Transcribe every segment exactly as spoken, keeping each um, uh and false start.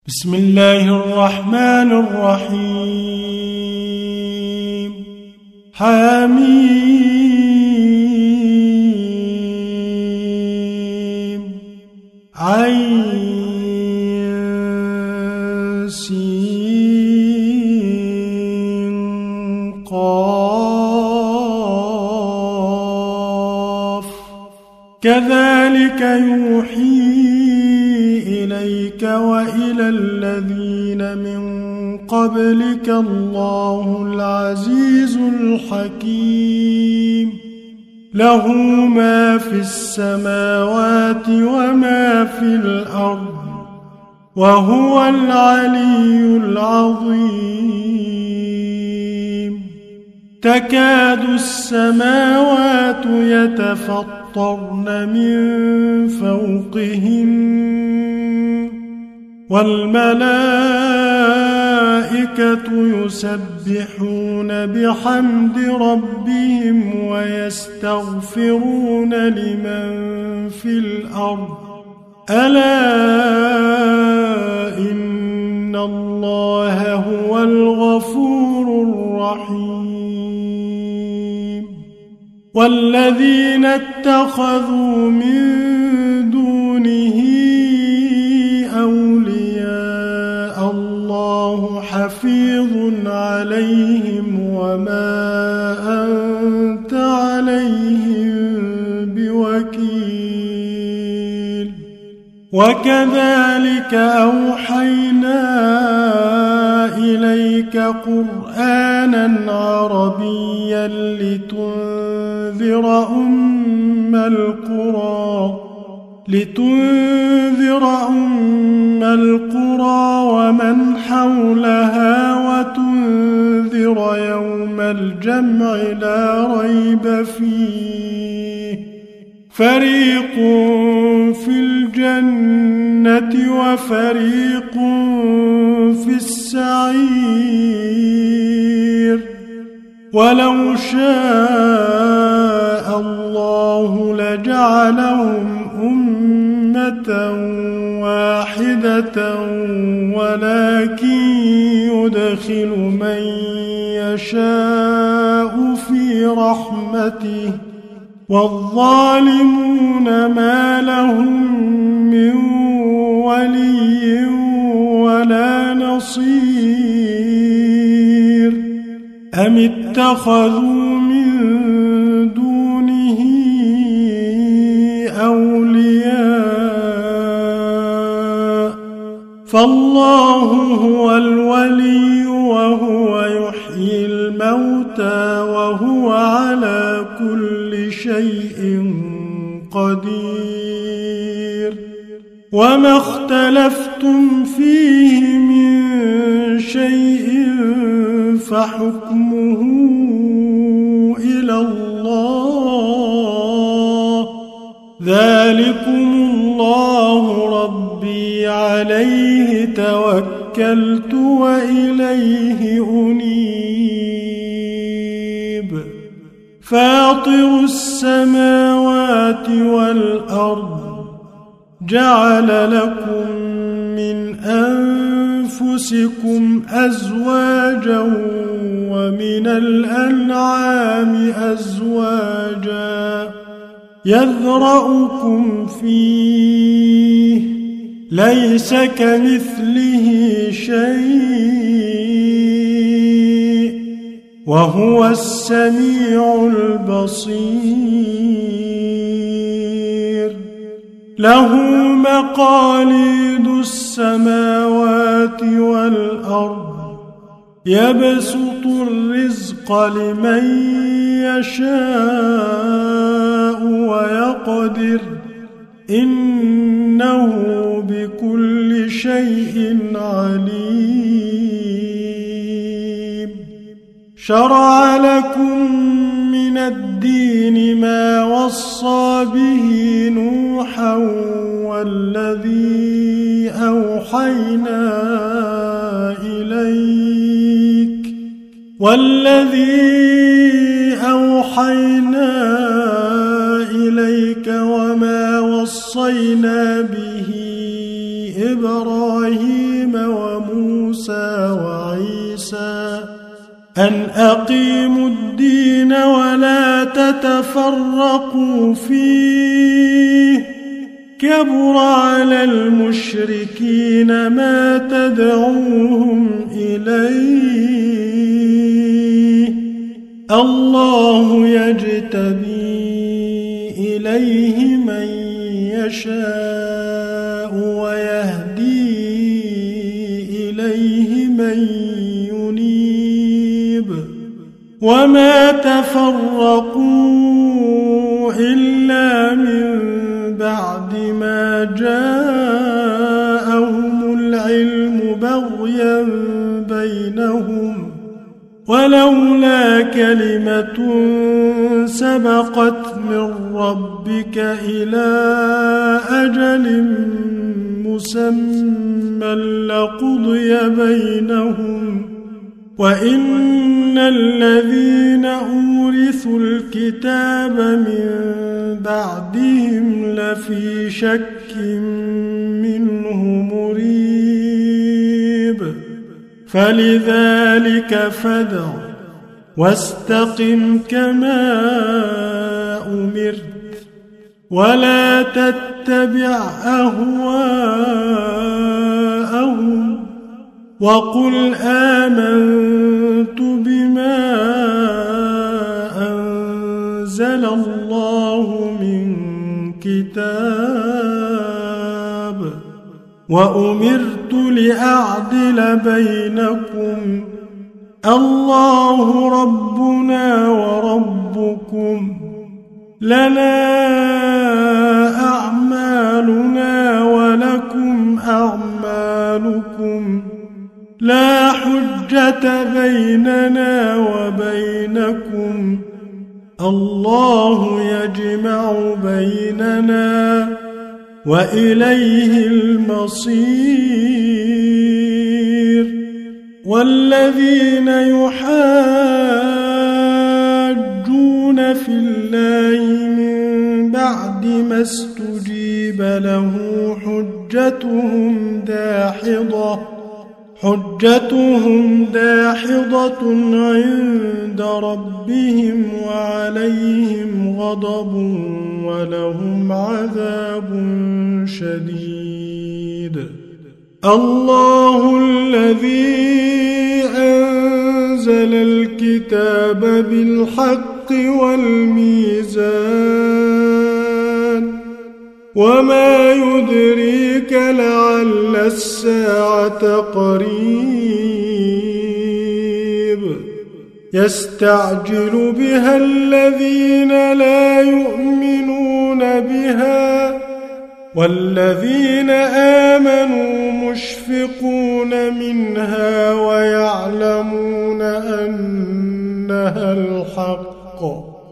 بسم الله الرحمن الرحيم حميم عين سين قاف كذلك يوحي إليك وإلى الذين من قبلك الله العزيز الحكيم له ما في السماوات وما في الأرض وهو العلي العظيم تكاد السماوات يتفطرن من فوقهن والملائكة يسبحون بحمد ربهم ويستغفرون لمن في الأرض ألا إن الله هو الغفور الرحيم والذين اتخذوا من دونه أولياء الله حفيظ عليهم وما أنت عليهم بوكيل وكذلك أوحينا إليك قرآنا عربيا لتنذر أم القرى لتنذر أم القرى ومن حولها وتنذر يوم الجمع لا ريب فيه فريق في الجنة وفريق في السعير ولو شاء الله لجعلهم أمة واحدة ولكن يدخل من يشاء في رحمته والظالمون ما لهم من ولي ولا نصير أم اتخذوا من دونه أولياء فالله هو الولي وهو يحيي الموتى وهو على كل شيء قدير وما اختلفتم فيه من شيء فحكمه إلى الله ذلكم الله ربي عليه توكلت وإليه أنيب فاطر السماوات والأرض جعل لكم من أنفسكم أزواجا ومن الأنعام أزواجا يذرأكم فيه ليس كمثله شيء وهو السميع البصير له مقاليد السماوات والأرض يبسط الرزق لمن يشاء ويقدر إنه بكل شيء عليم شرع لكم من الدين ما وصى به نوحا والذي أوحينا إليك والذي أوحينا إليك وما وصينا به إبراهيم وموسى وعيسى أن أقيموا الدين ولا تتفرقوا فيه كبر على المشركين ما تدعوهم إليه الله يجتبي إليه من يشاء ويهدي إليه من ينيب وما تفرقوا إلا من بعد ما جاءهم العلم بغيا بينهم ولولا كلمة سبقت من ربك إلى أجل مسمى لقضي بينهم وإن الذين أورثوا الكتاب من بعدهم لفي شك منه مريب فلذلك فادع واستقم كما أمرت ولا تتبع أهواءهم وقل آمنت بما أنزل الله من كتاب وأمرت لأعدل بينكم الله ربنا وربكم لنا أعمالنا ولكم أعمالكم لا حجة بيننا وبينكم الله يجمع بيننا وإليه المصير والذين يحاجون في الله من بعد ما استجيب له حجتهم داحضة حجتهم داحضة عند ربهم وعليهم غضب ولهم عذاب شديد الله الذي أنزل الكتاب بالحق والميزان وما يدريك لعل الساعة قريب يستعجل بها الذين لا يؤمنون بها والذين آمنوا مشفقون منها ويعلمون أنها الحق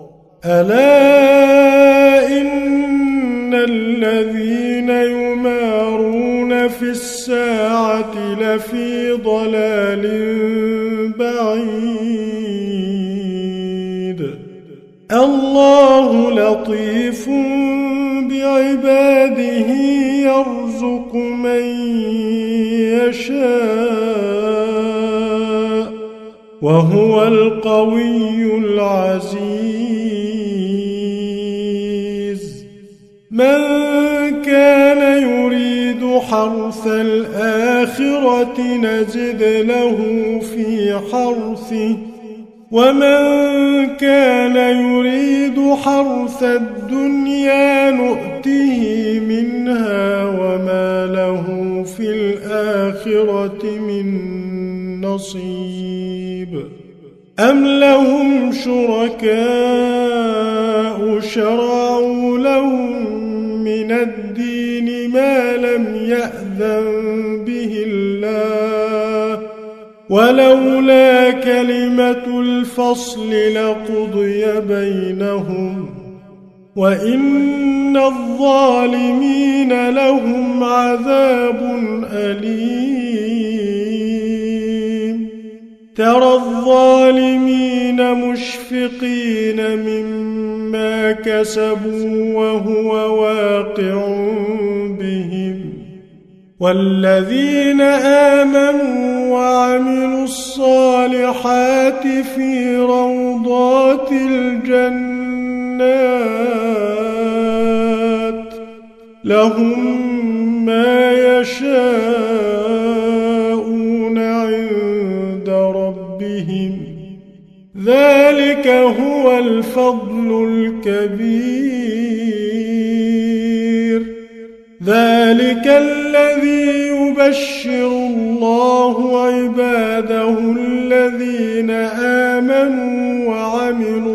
ألا إن الذين يمارون في الساعة لفي ضلال بعيد الله لطيف بعباده يرزق من يشاء وهو القوي العزيز من كان يريد حرث الآخرة نزد له في حرثه ومن كان يريد حرث الدنيا نؤته منها وما له في الآخرة من نصيب أم لهم شركاء شرعوا لهم من الدين ما لم يأذن به الله ولولا كلمة الفصل لقضي بينهم وإن الظالمين لهم عذاب أليم ترى الظالمين مشفقين مما كسبوا وهو واقع بهم والذين آمنوا وعملوا الصالحات في روضات الجنات لهم ما يشاءون عند ربهم ذلك هو الفضل الكبير ذلك الذي يبشر الله عباده الذين آمنوا وعملوا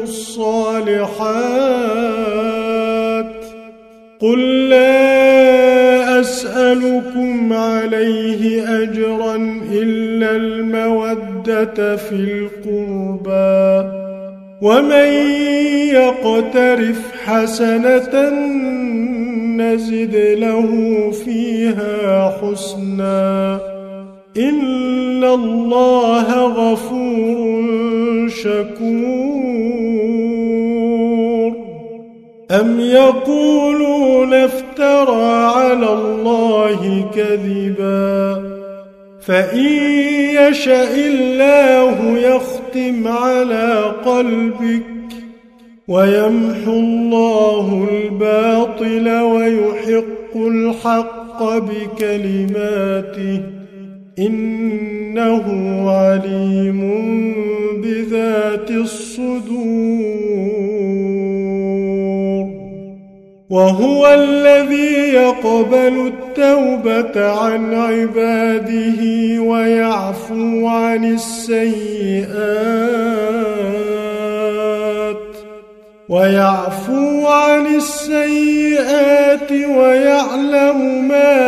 الصالحات قل لا أسألكم عليه أجرا إلا المودة في القربى ومن يقترف حسنة نزد له فيها حسنا إن الله غفور شكور أم يقولون افترى على الله كذبا فإن يشأ الله يختم على قلبك ويمحو الله الباطل ويحق الحق بكلماته إنه عليم بذات الصدور وهو الذي يقبل التوبة عن عباده ويعفو عن السيئات ويعفو عن السيئات ويعلم ما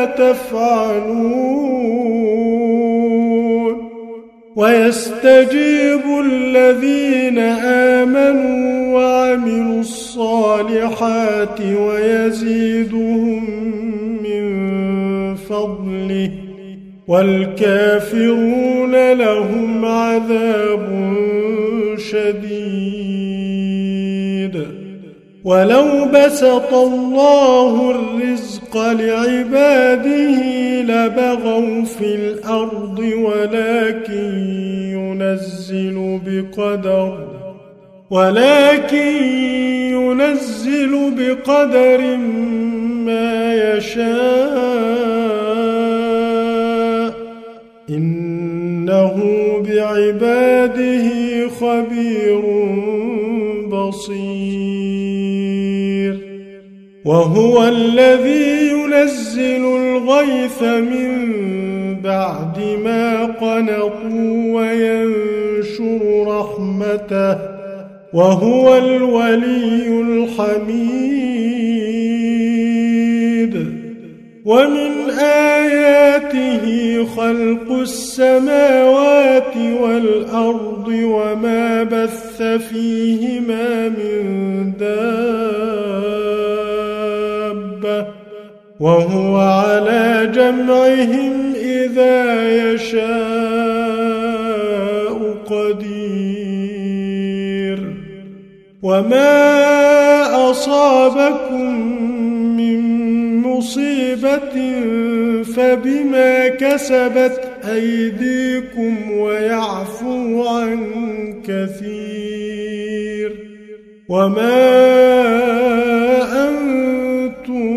تفعلون ويستجيب الذين آمنوا وعملوا الصالحات ويزيدهم من فضله والكافرون لهم عذاب شديد ولو بسط الله الرزق لعباده لبغوا في الأرض ولكن ينزل بقدر ولكن ينزل بقدر ما يشاء إنه بعباده خبير بصير وهو الذي ينزل الغيث من بعد ما قنطوا وينشر رحمته وهو الولي الحميد ومن آياته خلق السماوات والأرض وما بث فيهما من دابة وهو على جمعهم إذا يشاء قدير وما أصابكم من مصيبة فبما كسبت أيديكم ويعفو عن كثير وما أنتم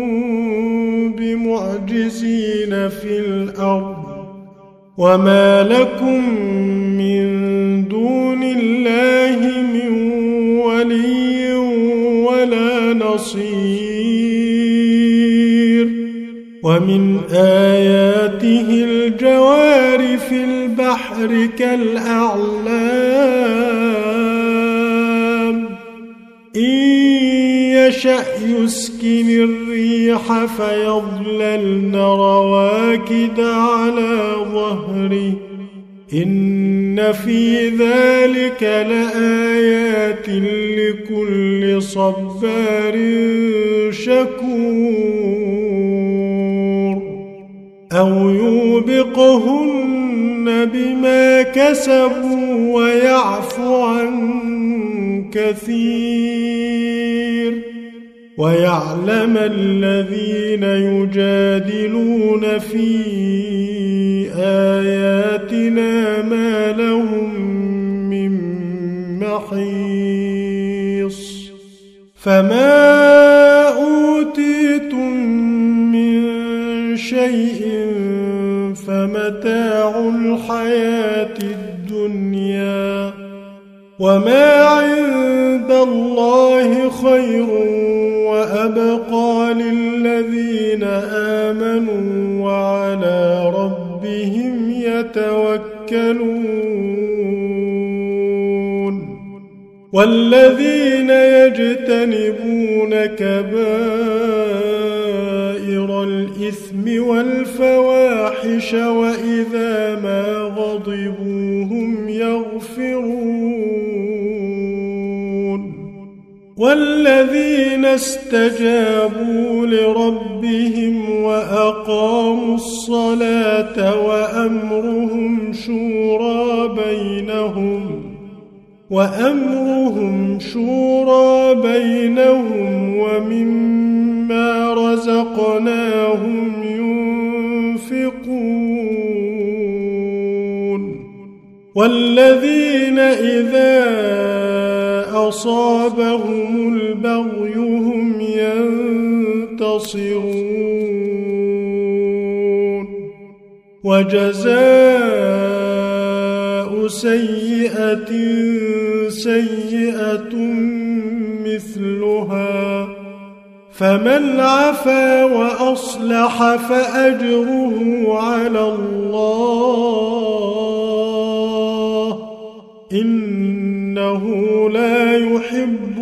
بمعجزين في الأرض وما لكم من دون الله من ولي ولا نصير ومن آياته الجوار في البحر كالأعلام إن يشأ يسكن الريح فيظللن رواكد على ظهره إن في ذلك لآيات لكل صبار شكور أو يوبقهن بما كسبوا ويعفو عن كثير ويعلم الذين يجادلون في آياتنا ما لهم من محيص فما أوتيتم من شيء فمتاع الحياة الدنيا وما عند الله خير وأبقى للذين آمنوا وعلى ربهم يتوكلون والذين يجتنبون كبائر الإثم والفواحش وإذا ما غضبوا هم يغفرون والذين استجابوا لربهم وأقاموا الصلاة وأمرهم شورى بينهم وأمرهم شورى بينهم ومما رزقناهم ينفقون والذين إذا أصابهم البغي هم ينتصرون وجزاء سيئة سيئة مثلها فمن عفا وأصلح فأجره على الله إنه لا يحب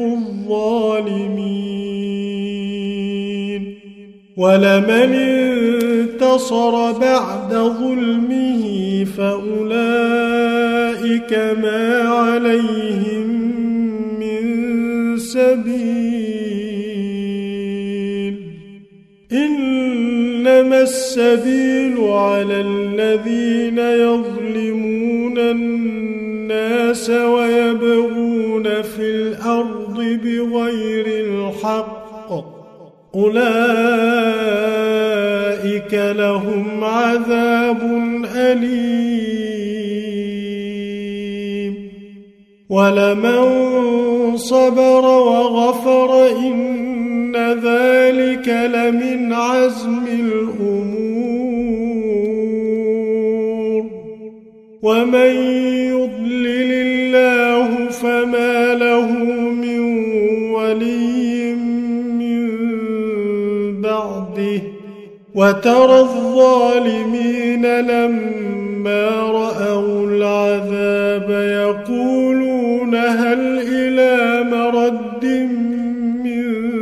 الظالمين ولمن انتصر بعد ظلمه فأولئك ما عليهم من سبيل إنما السبيل على الذين يظلمون الناس ويبغون في الأرض بغير الحق أولئك لهم عذاب أليم ولمن صبر وغفر إن ذلك لمن عزم الأمور ومن يضلل الله فما له من ولي من بعده وترى الظالمين لما رأوا العذاب يقولون هل إلى مرد من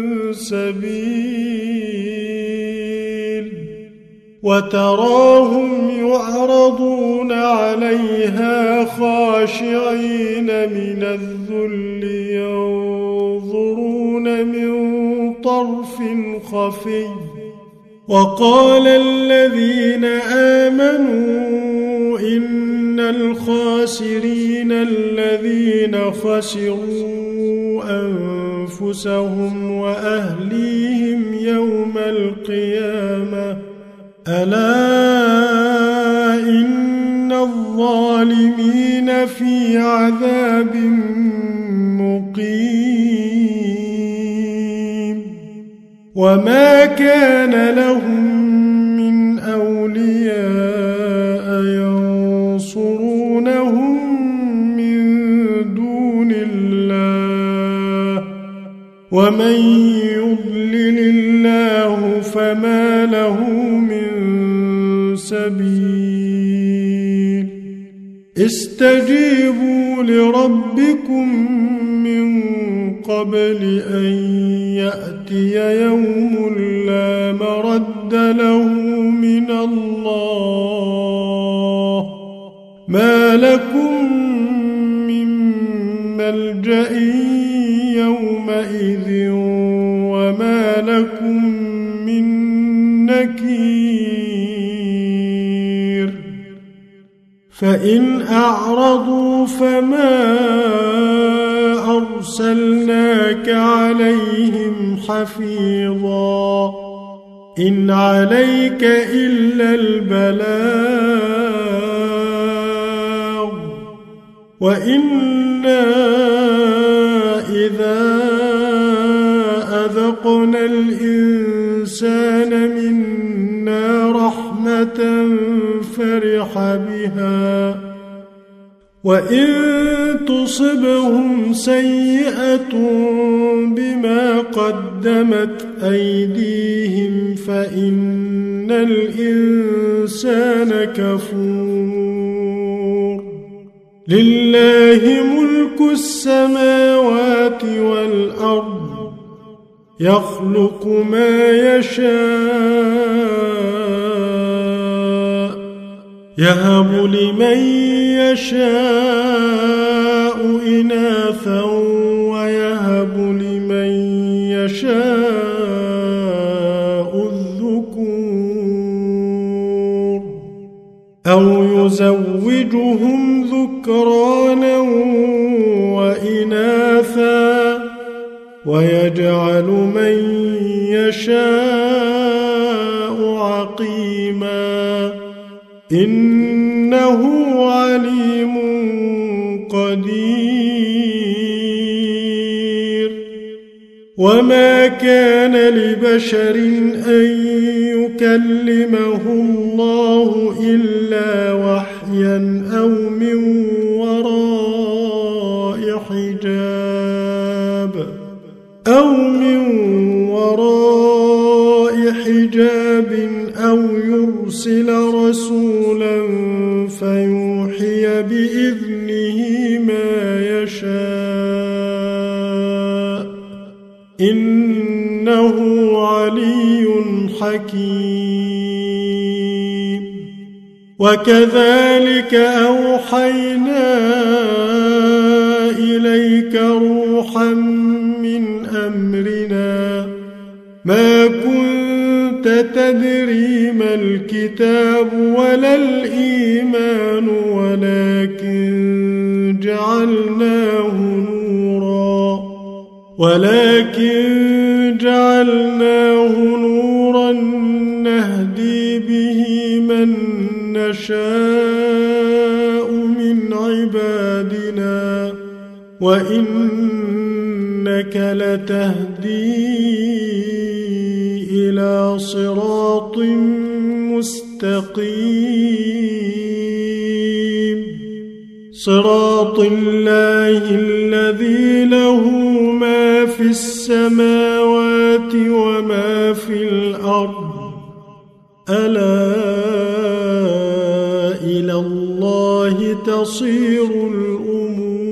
سبيل وتراهم يعرضون عليها خاشعين من الذل ينظرون من طرف خفي وقال الذين آمنوا إن الخاسرين الذين خسروا أنفسهم وأهليهم يوم القيامة ألا إن الظالمين في عذاب مقيم وما كان لهم من أولياء ينصرونهم من دون الله ومن يضلل الله فما له من سبيل استجيبوا لربكم من قبل أن يأتي يوم لا مرد له من الله ما لكم من ملجأ يومئذ وما لكم من نكير فإن أعرضوا فما أرسلناك عليهم حفيظا إن عليك إلا البلاغ وإنا إذا أذقنا الإنسان منا رحمة فرح بها وإن تصبهم سيئة بما قدمت أيديهم فإن الإنسان كفور لله ملك السماوات والأرض يخلق ما يشاء يهب لمن يشاء إناثا ويهب لمن يشاء الذكور أو يزوجهم ذكرانا وإناثا ويجعل من يشاء عقيما إنه عليم قدير وما كان لبشر أن يكلمه الله إلا وحيا أو من وراء حجاب أو من وراء حجاب أو يرسل رسولا فيوحي بإذنه ما يشاء إنه علي حكيم وكذلك أوحينا إليك روحا من أمرنا ما كنت تدري ما الكتاب ولا الإيمان ولكن جعلناه نورا ولكن جعلناه نورا نهدي به من نشاء من عبادنا وإنك لتهدي إلى صراط مستقيم صراط الله الذي له ما في السماوات وما في الأرض ألا إلى الله تصير الأمور